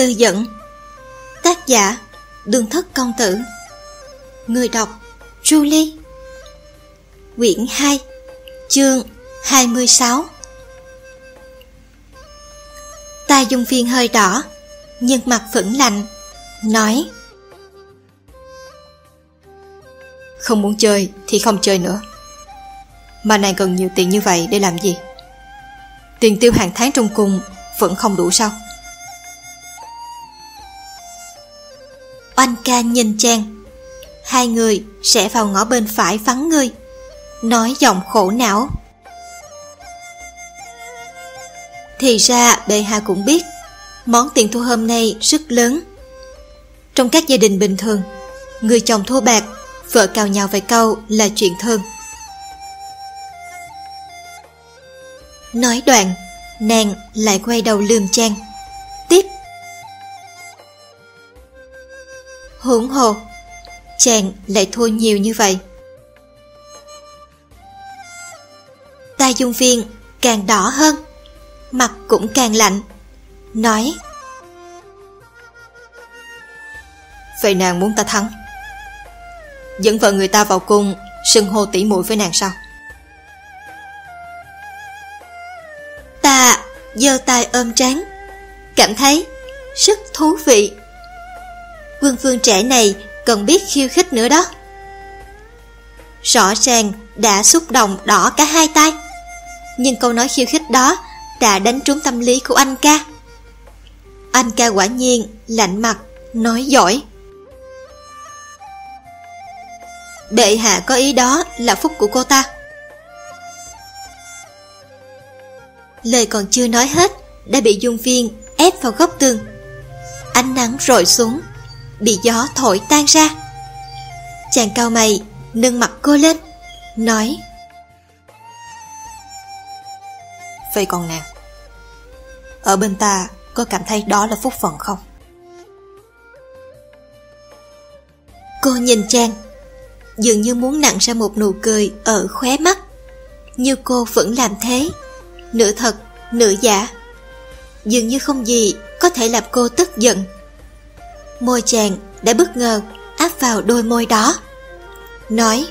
Tư Dẫn. Tác giả Đường Thất Công Tử. Người đọc Julie. Quyển 2, chương 26. Ta Dung Phiên hơi đỏ, nhưng mặt vẫn lạnh, nói: Không muốn chơi thì không chơi nữa. Mà nàng cần nhiều tiền như vậy để làm gì? Tiền tiêu hàng tháng trong cung vẫn không đủ sao? Oanh ca nhìn chàng. Hai người sẽ vào ngõ bên phải vắng người, nói giọng khổ não: Thì ra bệ hạ cũng biết món tiền thua hôm nay rất lớn. Trong các gia đình bình thường, người chồng thua bạc, vợ cào nhào vài câu là chuyện thường. Nói đoạn, nàng lại quay đầu lườm chàng, tiếp: Huống hồ chàng lại thua nhiều như vậy. Ta Dung Phiên càng đỏ hơn, mặt cũng càng lạnh, nói: Vậy nàng muốn ta thắng, dẫn vợ người ta vào cung xưng hô tỉ muội với nàng sao? Ta giơ tay ôm trán, cảm thấy rất thú vị. Quân vương trẻ này còn biết khiêu khích nữa đó. Rõ ràng đã xúc động đỏ cả hai tay, nhưng câu nói khiêu khích đó đã đánh trúng tâm lý của anh ca. Anh ca quả nhiên lạnh mặt, nói giỏi: Bệ hạ có ý đó là phúc của cô ta. Lời còn chưa nói hết đã bị Dung Phiên ép vào góc tường. Ánh nắng rọi xuống, bị gió thổi tan ra. Chàng cau mày, nâng mặt cô lên, nói: Vậy còn nàng, ở bên ta có cảm thấy đó là phúc phận không? Cô nhìn chàng, dường như muốn nặn ra một nụ cười ở khóe mắt, như cô vẫn làm thế, nửa thật nửa giả. Dường như không gì có thể làm cô tức giận. Môi chàng đã bất ngờ áp vào đôi môi đó, nói: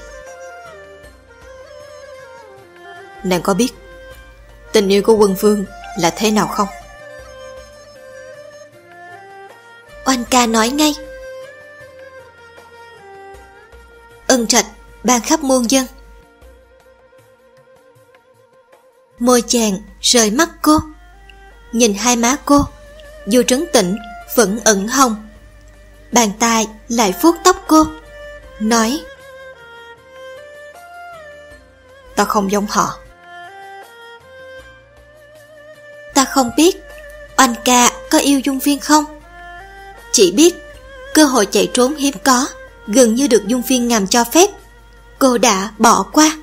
Nàng có biết tình yêu của quân vương là thế nào không? Oanh ca nói ngay: Ân trạch ban khắp muôn dân. Môi chàng rời mắt cô, nhìn hai má cô, dù trấn tĩnh vẫn ửng hồng. Bàn tay lại vuốt tóc cô, nói: Ta không giống họ. Ta không biết Oanh ca có yêu Dung Phiên không, chỉ biết cơ hội chạy trốn hiếm có, gần như được Dung Phiên ngầm cho phép, cô đã bỏ qua.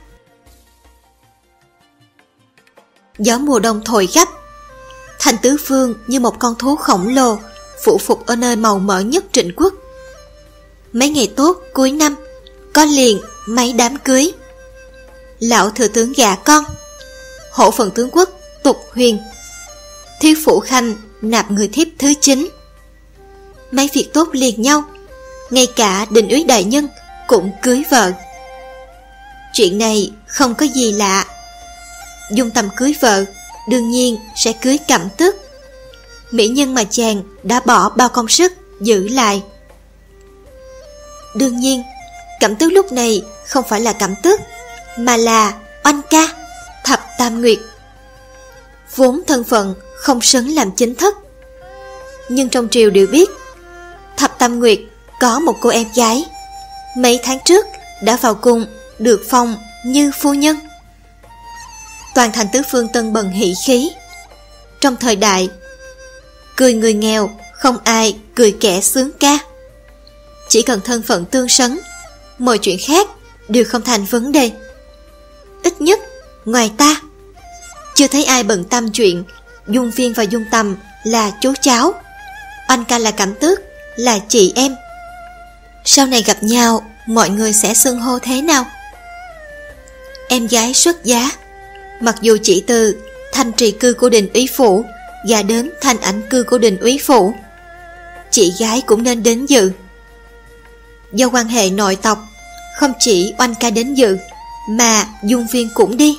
Gió mùa đông thổi gấp, thành tứ phương như một con thú khổng lồ phủ phục ở nơi màu mỡ nhất Trịnh quốc. Mấy ngày tốt cuối năm có liền mấy đám cưới. Lão thừa tướng gả con, hổ phận tướng quốc Tục Huyền, thiếu phủ khanh nạp người thiếp thứ 9. Mấy việc tốt liền nhau, ngay cả Đình úy đại nhân cũng cưới vợ. Chuyện này không có gì lạ. Dung Tầm cưới vợ đương nhiên sẽ cưới Cẩm Tước, mỹ nhân mà chàng đã bỏ bao công sức giữ lại. Đương nhiên Cẩm Tước lúc này không phải là Cẩm Tước, mà là Oanh ca, Thập Tam Nguyệt. Vốn thân phận không xứng làm chính thất, nhưng trong triều đều biết Thập Tam Nguyệt có một cô em gái, mấy tháng trước đã vào cung được phong như phu nhân. Toàn thành tứ phương tân bần hỷ khí. Trong thời đại cười người nghèo, không ai cười kẻ sướng ca. Chỉ cần thân phận tương xứng, mọi chuyện khác đều không thành vấn đề. Ít nhất ngoài ta, chưa thấy ai bận tâm chuyện Dung Phiên và Dung Tầm là chú cháu, Oanh ca là Cẩm Tước, là chị em. Sau này gặp nhau, mọi người sẽ xưng hô thế nào? Em gái xuất giá, mặc dù chỉ từ thanh trì cư của Đình úy phủ gả đến thanh ảnh cư của Đình úy phủ, chị gái cũng nên đến dự. Do quan hệ nội tộc, không chỉ Oanh ca đến dự, mà Dung Viên cũng đi.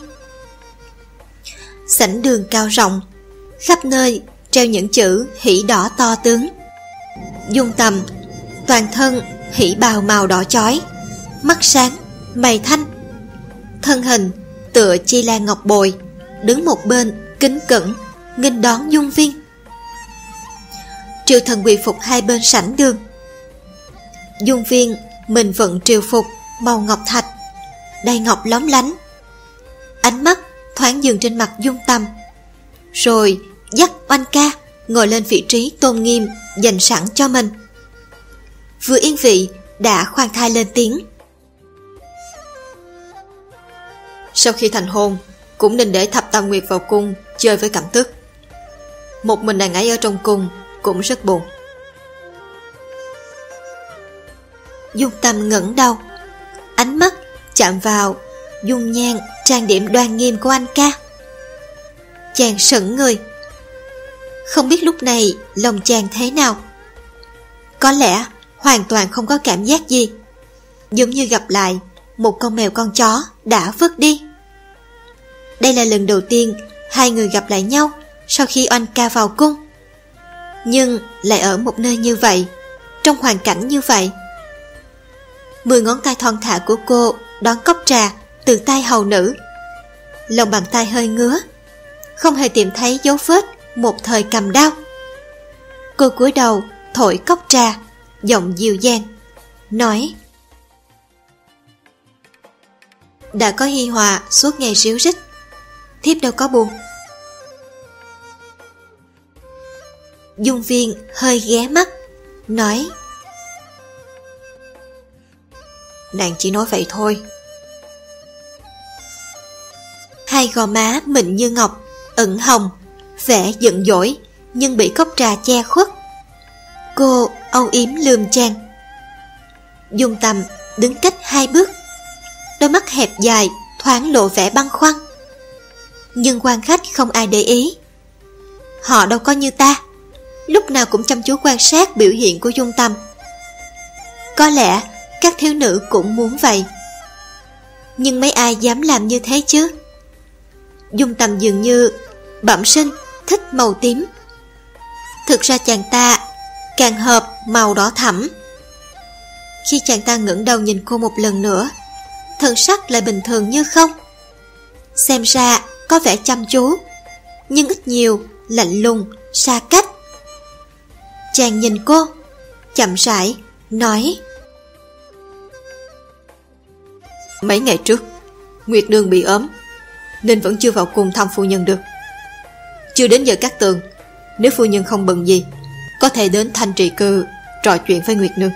Sảnh đường cao rộng, khắp nơi treo những chữ hỷ đỏ to tướng. Dung Tầm toàn thân hỷ bào màu đỏ chói, mắt sáng, mày thanh, thân hình tựa chi lan ngọc bồi, đứng một bên kính cẩn nghênh đón Dung Viên. Triều thần quỳ phục hai bên sảnh đường. Dung Viên mình vận triều phục màu ngọc thạch, đầy ngọc lóng lánh. Ánh mắt thoáng dừng trên mặt Dung Tầm, rồi dắt Oanh ca ngồi lên vị trí tôn nghiêm dành sẵn cho mình. Vừa yên vị đã khoan thai lên tiếng: Sau khi thành hôn, cũng nên để Thập Tam Nguyệt vào cung chơi với Cẩm Tước. Một mình nàng ấy ở trong cung cũng rất buồn. Dung Tâm ngẩng đầu, ánh mắt chạm vào dung nhan trang điểm đoan nghiêm của anh ca. Chàng sững người, không biết lúc này lòng chàng thế nào. Có lẽ hoàn toàn không có cảm giác gì, giống như gặp lại một con mèo con chó đã vứt đi. Đây là lần đầu tiên hai người gặp lại nhau sau khi Oanh ca vào cung, nhưng lại ở một nơi như vậy, trong hoàn cảnh như vậy. 10 ngón tay thon thả của cô đón cốc trà từ tay hầu nữ. Lòng bàn tay hơi ngứa, không hề tìm thấy dấu vết một thời cầm đao. Cô cúi đầu thổi cốc trà, giọng dịu dàng nói: Đã có hi hòa suốt ngày ríu rít, thiếp đâu có buồn. Dung Viên hơi ghé mắt, nói: Nàng chỉ nói vậy thôi. Hai gò má mịn như ngọc, ửng hồng, vẻ giận dỗi nhưng bị cốc trà che khuất. Cô âu yếm lườm chàng. Dung Tầm đứng cách 2 bước, đôi mắt hẹp dài thoáng lộ vẻ băn khoăn. Nhưng quan khách không ai để ý. Họ đâu có như ta, lúc nào cũng chăm chú quan sát biểu hiện của Dung Tầm. Có lẽ các thiếu nữ cũng muốn vậy, nhưng mấy ai dám làm như thế chứ? Dung Tầm dường như bẩm sinh thích màu tím. Thực ra chàng ta càng hợp màu đỏ thẫm. Khi chàng ta ngẩng đầu nhìn cô một lần nữa, thần sắc lại bình thường như không. Xem ra có vẻ chăm chú, nhưng ít nhiều lạnh lùng, xa cách. Chàng nhìn cô, chậm rãi nói: Mấy ngày trước, Nguyệt Nương bị ốm, nên vẫn chưa vào cung thăm phu nhân được. Chưa đến giờ cát tường, nếu phu nhân không bận gì, có thể đến Thanh Trì Cư trò chuyện với Nguyệt Nương.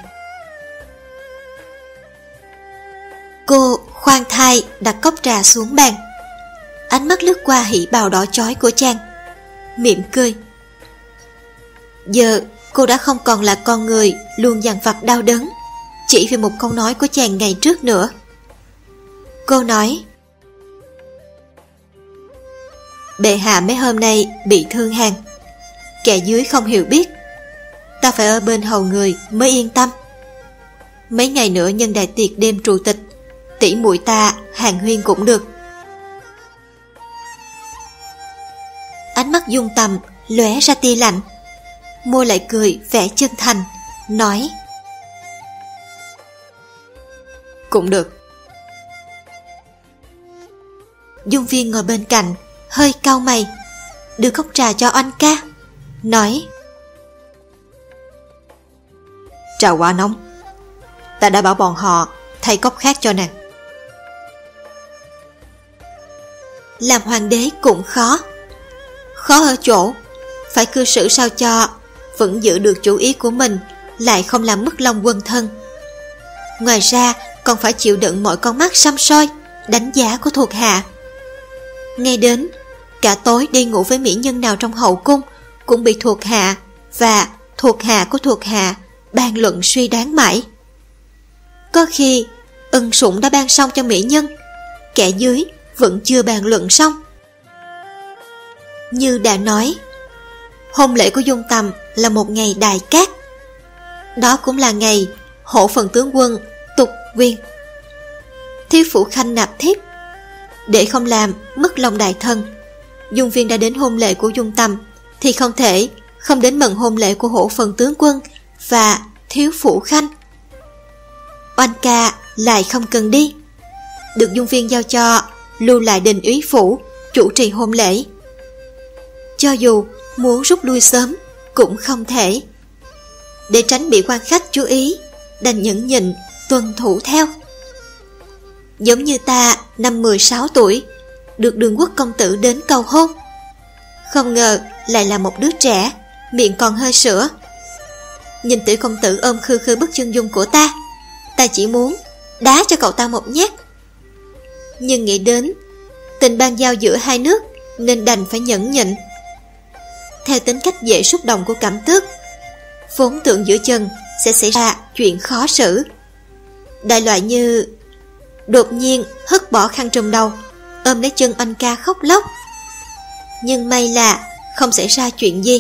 Cô khoan thai đặt cốc trà xuống bàn, ánh mắt lướt qua hỉ bào đỏ chói của chàng, mỉm cười. Giờ cô đã không còn là con người luôn dằn vặt đau đớn chỉ vì một câu nói của chàng ngày trước nữa. Cô nói: Bệ hạ mấy hôm nay bị thương hàn, kẻ dưới không hiểu biết, ta phải ở bên hầu người mới yên tâm. Mấy ngày nữa nhân đại tiệc đêm trù tịch, tỷ muội ta hàn huyên cũng được. Ánh mắt Dung Tầm lóe ra tia lạnh, môi lại cười vẻ chân thành, nói: Cũng được. Dung Viên ngồi bên cạnh hơi cau mày, đưa cốc trà cho Oanh ca, nói: Trà quá nóng, ta đã bảo bọn họ thay cốc khác cho nàng. Làm hoàng đế cũng khó, khó ở chỗ phải cư xử sao cho vẫn giữ được chủ ý của mình, lại không làm mất lòng quân thân. Ngoài ra còn phải chịu đựng mọi con mắt săm soi, đánh giá của thuộc hạ. Ngay đến cả tối đi ngủ với mỹ nhân nào trong hậu cung cũng bị thuộc hạ và thuộc hạ của thuộc hạ bàn luận suy đoán mãi. Có khi ân sủng đã ban xong cho mỹ nhân, kẻ dưới vẫn chưa bàn luận xong. Như đã nói, hôn lễ của Dung Tầm là một ngày đại cát, Đó cũng là ngày Hổ Phần tướng quân tục viên. Thiếu phủ khanh nạp thiếp. Để không làm mất lòng đại thân, Dung Viên đã đến hôn lễ của Dung Tâm thì không thể không đến mừng hôn lễ của Hổ Phần tướng quân và thiếu phủ khanh. Oanh ca lại không cần đi, được Dung Viên giao cho lưu lại đình úy phủ chủ trì hôn lễ. Cho dù muốn rút lui sớm cũng không thể. Để tránh bị quan khách chú ý, đành nhẫn nhịn tuân thủ theo. Giống như ta năm 16 tuổi được Đường Quốc công tử đến cầu hôn, không ngờ lại là một đứa trẻ, miệng còn hơi sữa. Nhìn tiểu công tử ôm khư khư bức chân dung của ta chỉ muốn đá cho cậu ta một nhát. Nhưng nghĩ đến tình ban giao giữa hai nước nên đành phải nhẫn nhịn. Theo tính cách dễ xúc động của Cẩm Tước, vốn tưởng giữa chân sẽ xảy ra chuyện khó xử, đại loại như đột nhiên hất bỏ khăn trùm đầu, ôm lấy chân Oanh ca khóc lóc. Nhưng may là không xảy ra chuyện gì.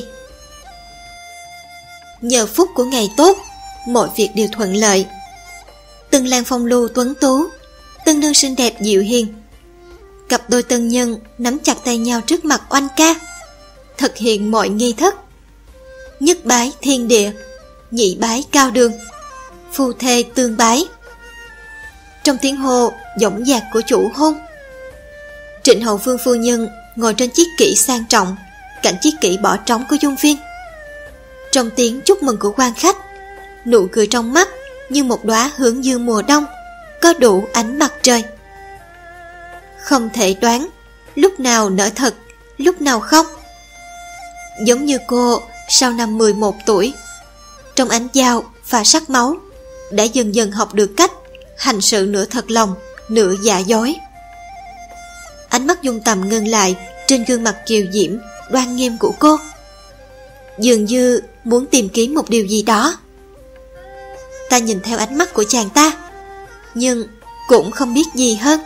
Nhờ phúc của ngày tốt, mọi việc đều thuận lợi. Từng làng phong lưu tuấn tú, từng nương xinh đẹp dịu hiền. Cặp đôi tân nhân nắm chặt tay nhau trước mặt Oanh ca, thực hiện mọi nghi thức. Nhất bái thiên địa, nhị bái cao đường, phu thê tương bái. Trong tiếng hô dõng dạc của chủ hôn, Trịnh hậu vương phu nhân ngồi trên chiếc kỷ sang trọng cạnh chiếc kỷ bỏ trống của Dung Viên. Trong tiếng chúc mừng của quan khách, nụ cười trong mắt như một đóa hướng dương mùa đông, có đủ ánh mặt trời. Không thể đoán lúc nào nở thật, lúc nào không. Giống như cô sau năm 11 tuổi, trong ánh dao và sắc máu, đã dần dần học được cách hành sự nửa thật lòng, nửa giả dối. Ánh mắt Dung Tầm ngưng lại trên gương mặt kiều diễm, đoan nghiêm của cô, dường như muốn tìm kiếm một điều gì đó. Ta nhìn theo ánh mắt của chàng ta, nhưng cũng không biết gì hơn.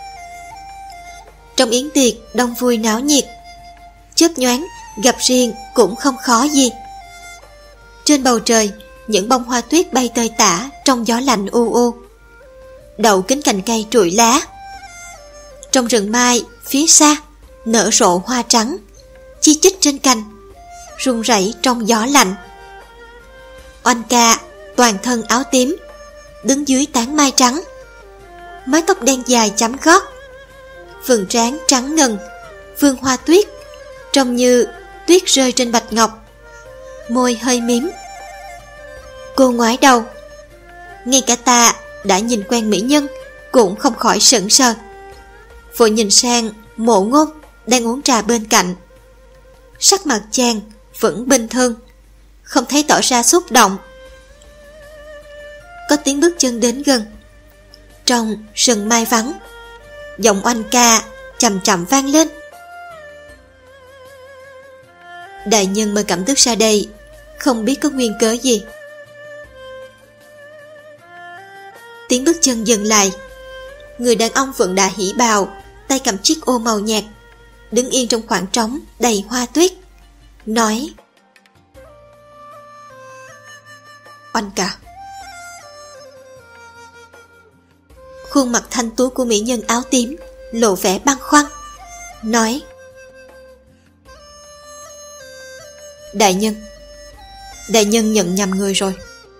Trong yến tiệc đông vui náo nhiệt, chớp nhoáng gặp riêng cũng không khó gì. Trên bầu trời, những bông hoa tuyết bay tơi tả trong gió lạnh u u, đậu kính cành cây trụi lá. Trong rừng mai phía xa nở rộ hoa trắng, chi chít trên cành, rung rẩy trong gió lạnh. Oanh ca toàn thân áo tím, đứng dưới tán mai trắng, mái tóc đen dài chấm gót, vầng trán trắng ngần, vương hoa tuyết trông như tuyết rơi trên bạch ngọc, môi hơi mím. Cô ngoái đầu, ngay cả ta đã nhìn quen mỹ nhân cũng không khỏi sững sờ, vội nhìn sang Mộ Ngôn đang uống trà bên cạnh. Sắc mặt chàng vẫn bình thường, không thấy tỏ ra xúc động. Có tiếng bước chân đến gần. Trong rừng mai vắng, giọng Oanh ca chậm chậm vang lên. Đại nhân mời Cẩm Tước ra đây, không biết có nguyên cớ gì. Tiếng bước chân dừng lại. Người đàn ông vận đà hỉ bào, tay cầm chiếc ô màu nhạt, đứng yên trong khoảng trống đầy hoa tuyết, nói: Oanh ca. Khuôn mặt thanh tú của mỹ nhân áo tím lộ vẻ băn khoăn, nói: Đại nhân nhận nhầm người rồi.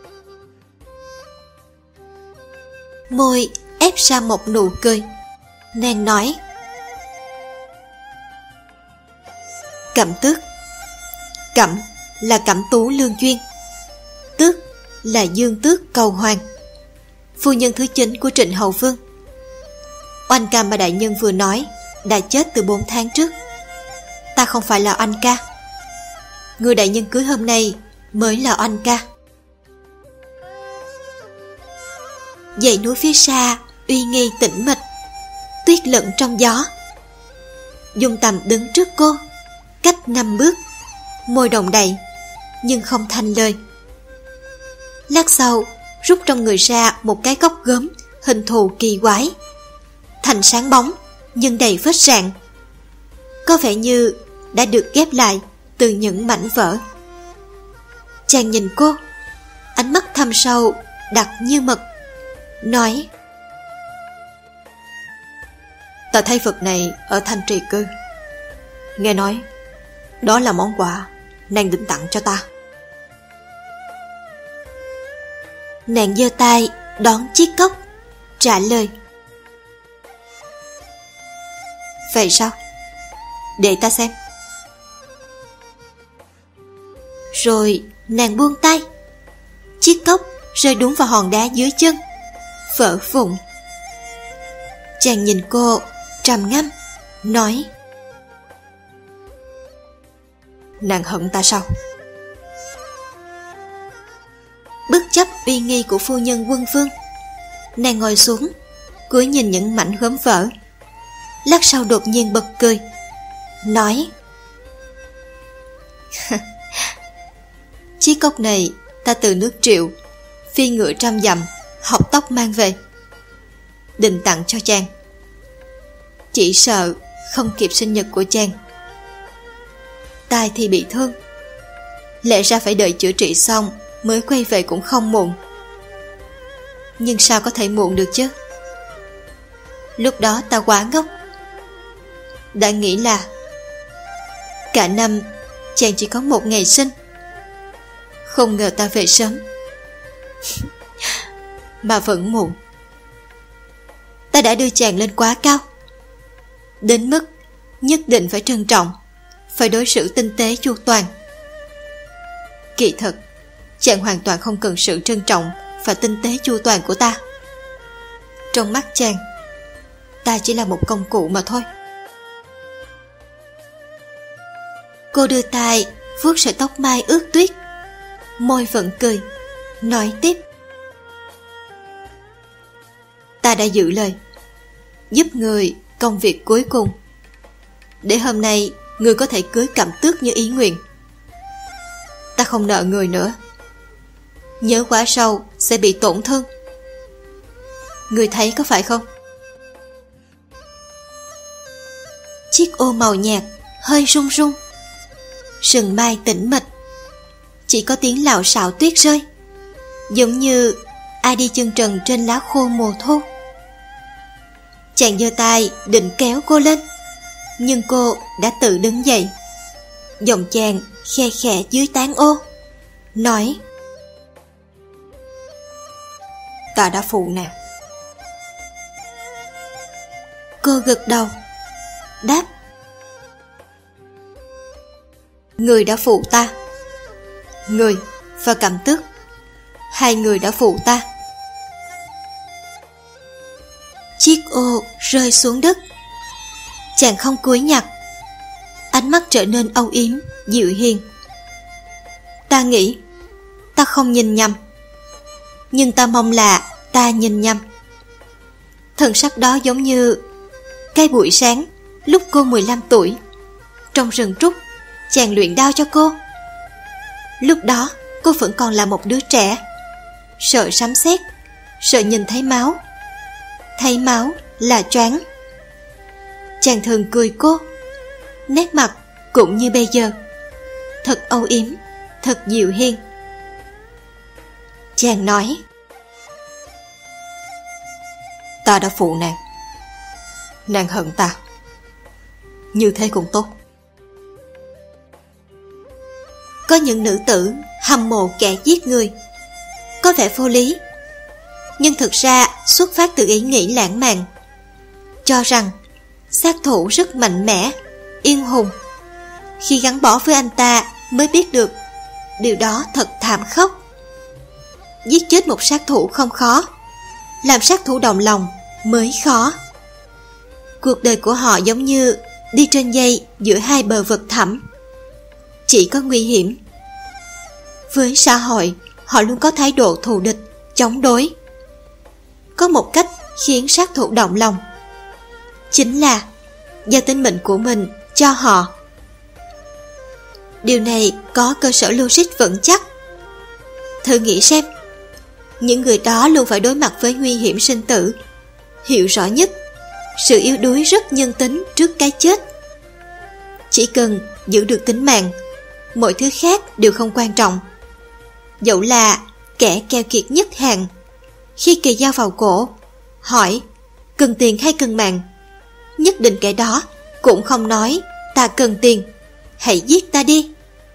Môi ép ra một nụ cười, nàng nói: Cẩm Tước. Cẩm là Cẩm Tú lương duyên, Tước là Dương Tước cầu hoàng, phu nhân thứ 9 của Trịnh hậu vương. Oanh ca mà đại nhân vừa nói đã chết từ 4 tháng trước. Ta không phải là Oanh ca. Người đại nhân cưới hôm nay mới là Oanh ca. Dãy núi phía xa uy nghi tĩnh mịch, tuyết lẫn trong gió. Dung Tầm đứng trước cô, cách 5 bước, môi động đậy nhưng không thành lời. Lát sau rút trong người ra một cái cốc gốm hình thù kỳ quái, thành sáng bóng nhưng đầy vết rạn, có vẻ như đã được ghép lại từ những mảnh vỡ. Chàng nhìn cô, ánh mắt thâm sâu, đặc như mực, nói: Ta thấy vật này ở Thanh Trì Cư. Nghe nói đó là món quà nàng định tặng cho ta. Nàng giơ tay đón chiếc cốc, trả lời: Vậy sao? Để ta xem. Rồi nàng buông tay. Chiếc cốc rơi đúng vào hòn đá dưới chân, vỡ vụn. Chàng nhìn cô trầm ngâm, nói: Nàng hận ta sao? Bất chấp uy nghi của phu nhân Quân Vương, nàng ngồi xuống, cúi nhìn những mảnh gốm vỡ. Lát sau đột nhiên bật cười, nói: Chiếc cốc này ta từ nước Triệu phi ngựa 100 dặm học tóc mang về, định tặng cho chàng. Chỉ sợ không kịp sinh nhật của chàng. Tai thì bị thương, lẽ ra phải đợi chữa trị xong mới quay về cũng không muộn. Nhưng sao có thể muộn được chứ? Lúc đó ta quá ngốc, đã nghĩ là cả năm chàng chỉ có một ngày sinh. Không ngờ ta về sớm mà vẫn muộn. Ta đã đưa chàng lên quá cao, đến mức nhất định phải trân trọng, phải đối xử tinh tế chu toàn. Kỳ thật, chàng hoàn toàn không cần sự trân trọng và tinh tế chu toàn của ta. Trong mắt chàng, ta chỉ là một công cụ mà thôi. Cô đưa tay vuốt sợi tóc mai ướt tuyết, môi vẫn cười, nói tiếp: Ta đã giữ lời, giúp người công việc cuối cùng, để hôm nay người có thể cưới Cẩm Tước như ý nguyện. Ta không nợ người nữa, nhớ quá sâu sẽ bị tổn thương. Người thấy có phải không? Chiếc ô màu nhạt hơi rung rung, sừng mai tĩnh mịch, chỉ có tiếng lạo xạo tuyết rơi, giống như ai đi chân trần trên lá khô mùa thu. Chàng giơ tay định kéo cô lên, nhưng cô đã tự đứng dậy. Giọng chàng khe khẽ dưới tán ô, nói: Ta đã phụ nàng. Cô gật đầu, đáp: Người đã phụ ta. Người và Cẩm Tước, hai người đã phụ ta. Chiếc ô rơi xuống đất. Chàng không cúi nhặt, ánh mắt trở nên âu yếm, dịu hiền. Ta nghĩ ta không nhìn nhầm, nhưng ta mong là ta nhìn nhầm. Thần sắc đó giống như cái buổi sáng lúc cô 15 tuổi, trong rừng trúc chàng luyện đao cho cô. Lúc đó cô vẫn còn là một đứa trẻ, sợ sấm sét, sợ nhìn thấy máu là choáng. Chàng thường cười cô, nét mặt cũng như bây giờ, thật âu yếm, thật dịu hiền. Chàng nói: Ta đã phụ nàng, nàng hận ta, như thế cũng tốt. Có những nữ tử hâm mộ kẻ giết người, có vẻ vô lý, nhưng thực ra xuất phát từ ý nghĩ lãng mạn, cho rằng sát thủ rất mạnh mẽ, yên hùng. Khi gắn bó với anh ta mới biết được điều đó thật thảm khốc. Giết chết một sát thủ không khó, làm sát thủ đồng lòng mới khó. Cuộc đời của họ giống như đi trên dây giữa hai bờ vực thẳm, chỉ có nguy hiểm. Với xã hội, họ luôn có thái độ thù địch, chống đối. Có một cách khiến sát thủ động lòng, chính là giao tính mệnh của mình cho họ. Điều này có cơ sở logic vững chắc. Thử nghĩ xem, những người đó luôn phải đối mặt với nguy hiểm sinh tử, hiểu rõ nhất sự yếu đuối rất nhân tính trước cái chết. Chỉ cần giữ được tính mạng, mọi thứ khác đều không quan trọng. Dẫu là kẻ keo kiệt nhất hàng. Khi kỳ dao vào cổ, hỏi cần tiền hay cần mạng, nhất định kẻ đó cũng không nói ta cần tiền, hãy giết ta đi.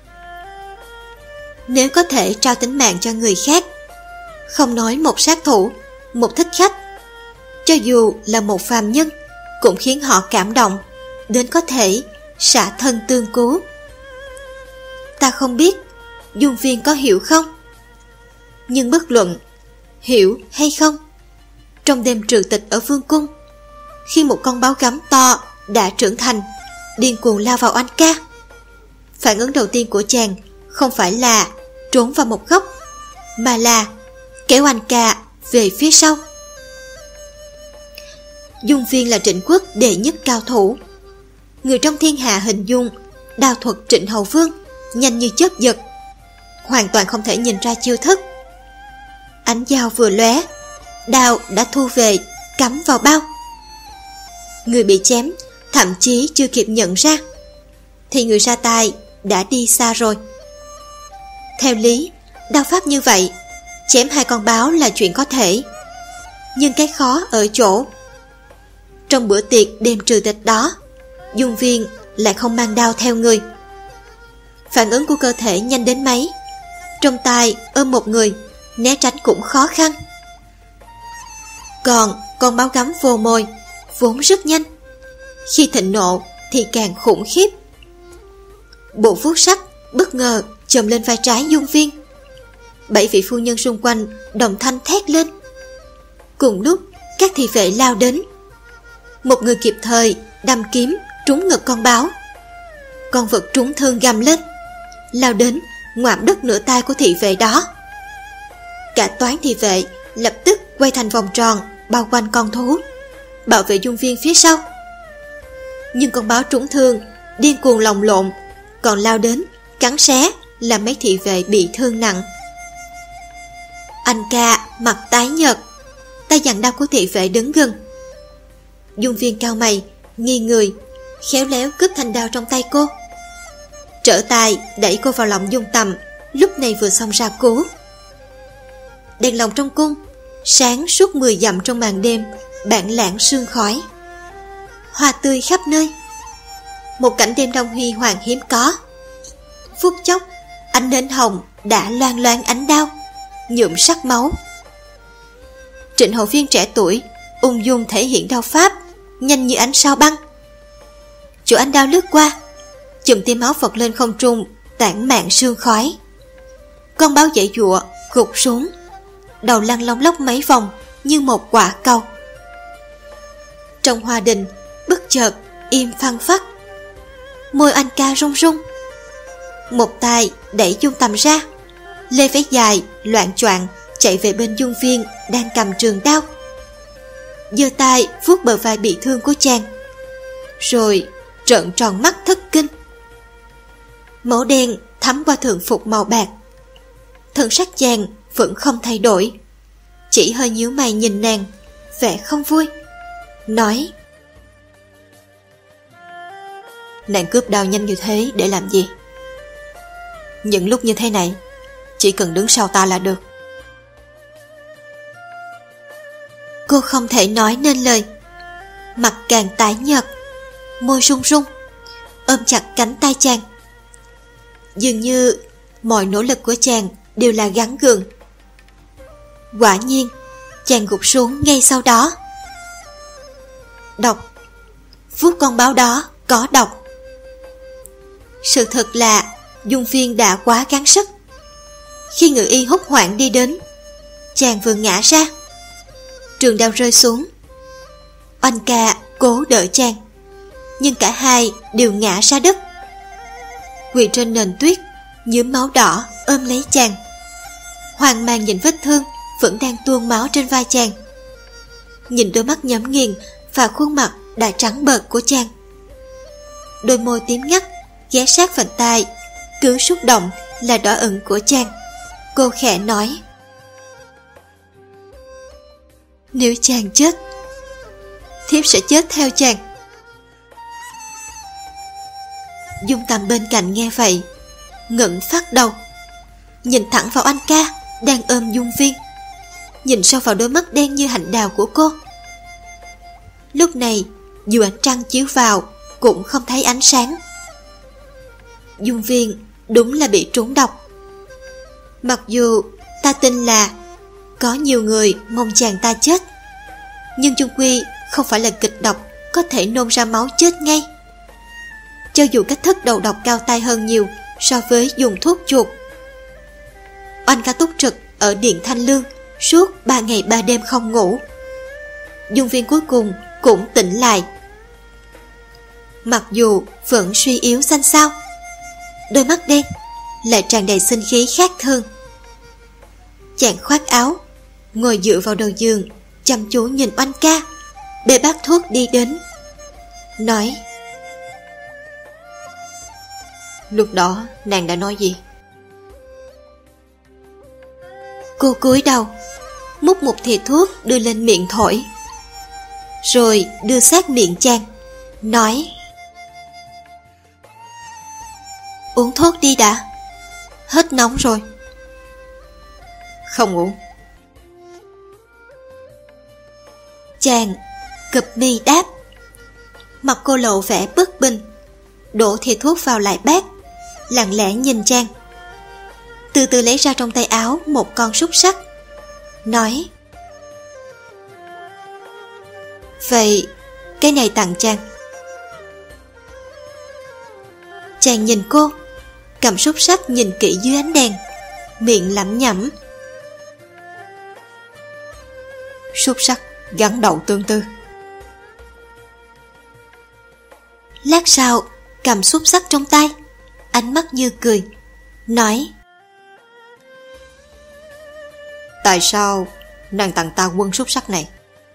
Nếu có thể trao tính mạng cho người khác, không nói một sát thủ, một thích khách, cho dù là một phàm nhân, cũng khiến họ cảm động đến có thể xả thân tương cứu. Ta không biết Dung Viên có hiểu không, nhưng bất luận hiểu hay không, trong đêm trừ tịch ở vương cung, khi một con báo gấm to đã trưởng thành điên cuồng lao vào Anh ca, phản ứng đầu tiên của chàng không phải là trốn vào một góc, mà là kéo Anh ca về phía sau. Dung Viên là Trịnh quốc đệ nhất cao thủ. Người trong thiên hạ hình dung đao thuật Trịnh Hầu Vương nhanh như chớp giật, hoàn toàn không thể nhìn ra chiêu thức. Ánh dao vừa lóe, đao đã thu về cắm vào bao. Người bị chém thậm chí chưa kịp nhận ra thì người ra tay đã đi xa rồi. Theo lý, đao pháp như vậy chém hai con báo là chuyện có thể, nhưng cái khó ở chỗ trong bữa tiệc đêm trừ tịch đó, Dung Viên lại không mang đao theo người. Phản ứng của cơ thể nhanh đến mấy, trong tay ôm một người, né tránh cũng khó khăn. Còn con báo gấm vô môi vốn rất nhanh, khi thịnh nộ thì càng khủng khiếp. Bộ vuốt sắt bất ngờ chồm lên vai trái Dung Viên. 7 vị phu nhân xung quanh đồng thanh thét lên. Cùng lúc các thị vệ lao đến, một người kịp thời đâm kiếm trúng ngực con báo. Con vật trúng thương gầm lên, lao đến ngoạm đứt nửa tay của thị vệ đó. Cả toán thị vệ lập tức quay thành vòng tròn bao quanh con thú, bảo vệ Dung Viên phía sau. Nhưng con báo trúng thương điên cuồng lồng lộn, còn lao đến cắn xé làm mấy thị vệ bị thương nặng. Anh ca mặt tái nhợt, tay giằng đao của thị vệ đứng gần. Dung Viên cao mày, nghi người, khéo léo cướp thanh đao trong tay cô, trở tay đẩy cô vào lòng Dung Tầm, lúc này vừa xông ra cứu. Đèn lồng trong cung sáng suốt 10 dặm trong màn đêm bản lãng sương khói, hoa tươi khắp nơi, một cảnh đêm đông huy hoàng hiếm có. Phút chốc, ánh nến hồng đã loang loáng ánh đao, nhuộm sắc máu. Trịnh hậu viên trẻ tuổi ung dung thể hiện đao pháp nhanh như ánh sao băng. Chỗ ánh đao lướt qua, chùm tia máu phật lên không trung, tản mạn sương khói. Con báo giãy giụa gục xuống, đầu lăn lông lốc mấy vòng như một quả cầu. Trong hoa đình bất chợt im phăng phắc, môi anh ca run run. Một tay đẩy Dung Tầm ra, lê váy dài loạng choạng chạy về bên Dung Viên đang cầm trường đao, giơ tay vuốt bờ vai bị thương của chàng, rồi trợn tròn mắt thất kinh. Máu đen thấm qua thường phục màu bạc. Thân sắc chàng vẫn không thay đổi, chỉ hơi nhíu mày nhìn nàng, vẻ không vui, nói: Nàng cướp đao nhanh như thế để làm gì? Những lúc như thế này, chỉ cần đứng sau ta là được. Cô không thể nói nên lời, mặt càng tái nhợt, môi run run, ôm chặt cánh tay chàng. Dường như mọi nỗ lực của chàng đều là gắng gượng. Quả nhiên, chàng gục xuống ngay sau đó. Độc, vuốt con báo đó có độc. Sự thật là Dung Viên đã quá gắng sức. Khi ngự y hốt hoảng đi đến, chàng vừa ngã ra, trường đao rơi xuống. Oanh ca cố đỡ chàng, nhưng cả hai đều ngã ra đất, quỳ trên nền tuyết, nhuốm máu đỏ ôm lấy chàng, hoang mang nhìn vết thương vẫn đang tuôn máu trên vai chàng, nhìn đôi mắt nhắm nghiền và khuôn mặt đã trắng bệch của chàng. Đôi môi tím ngắt ghé sát vành tai, cứ xúc động là đỏ ửng của chàng. Cô khẽ nói: Nếu chàng chết, thiếp sẽ chết theo chàng. Dung Tầm bên cạnh nghe vậy, ngẩng phát đầu, nhìn thẳng vào anh ca, đang ôm Dung Viên, nhìn sâu vào đôi mắt đen như hạnh đào của cô. Lúc này dù ánh trăng chiếu vào cũng không thấy ánh sáng. Dung Viên đúng là bị trúng độc. Mặc dù ta tin là có nhiều người mong chàng ta chết, nhưng chung quy không phải là kịch độc có thể nôn ra máu chết ngay. Cho dù cách thức đầu độc cao tay hơn nhiều so với dùng thuốc chuột. Oanh ca túc trực ở Điện Thanh Lương suốt 3 ngày 3 đêm không ngủ. Dung Viên cuối cùng cũng tỉnh lại. Mặc dù vẫn suy yếu xanh xao, đôi mắt đen lại tràn đầy sinh khí khác thường. Chàng khoác áo, ngồi dựa vào đầu giường, chăm chú nhìn Oanh ca, bê bát thuốc đi đến, nói: Lúc đó nàng đã nói gì? Cô cúi đầu, múc một thìa thuốc đưa lên miệng thổi, rồi đưa sát miệng chàng, nói: Uống thuốc đi đã, hết nóng rồi. Không uống. Chàng cụp mi đáp. Mặt cô lộ vẻ bất bình, đổ thìa thuốc vào lại bát, lặng lẽ nhìn chàng, từ từ lấy ra trong tay áo một con xúc xắc, nói: Vậy cái này tặng chàng. Chàng nhìn cô, cầm xúc xắc nhìn kỹ dưới ánh đèn, miệng lẩm nhẩm: Xúc xắc gắn đậu tương tư. Lát sau cầm xúc xắc trong tay, ánh mắt như cười, nói: Tại sao nàng tặng ta quân xúc xắc này?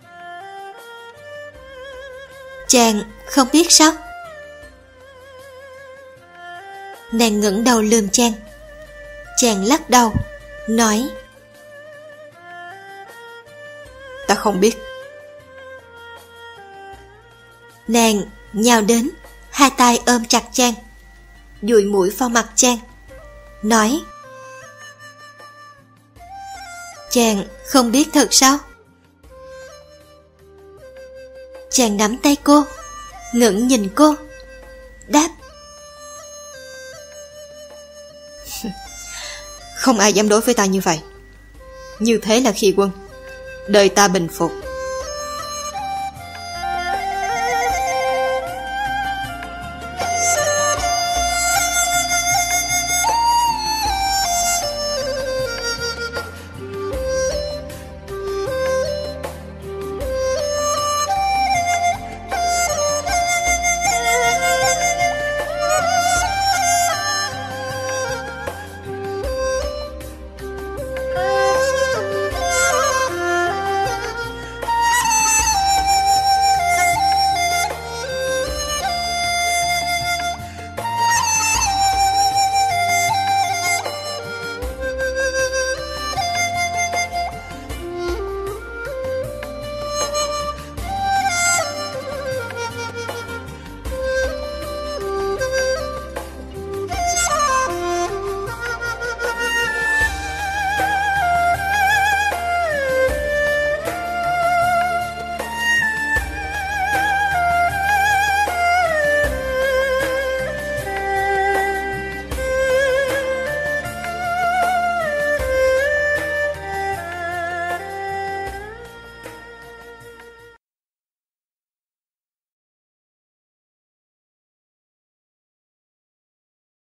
Chàng không biết sao? Nàng ngẩng đầu lườm chàng. Chàng lắc đầu, nói: Ta không biết. Nàng nhào đến, hai tay ôm chặt chàng, dụi mũi vào mặt chàng, nói: Chàng không biết thật sao? Chàng nắm tay cô, ngẩng nhìn cô, đáp: Không ai dám đối với ta như vậy. Như thế là khi quân, đời ta bình phục.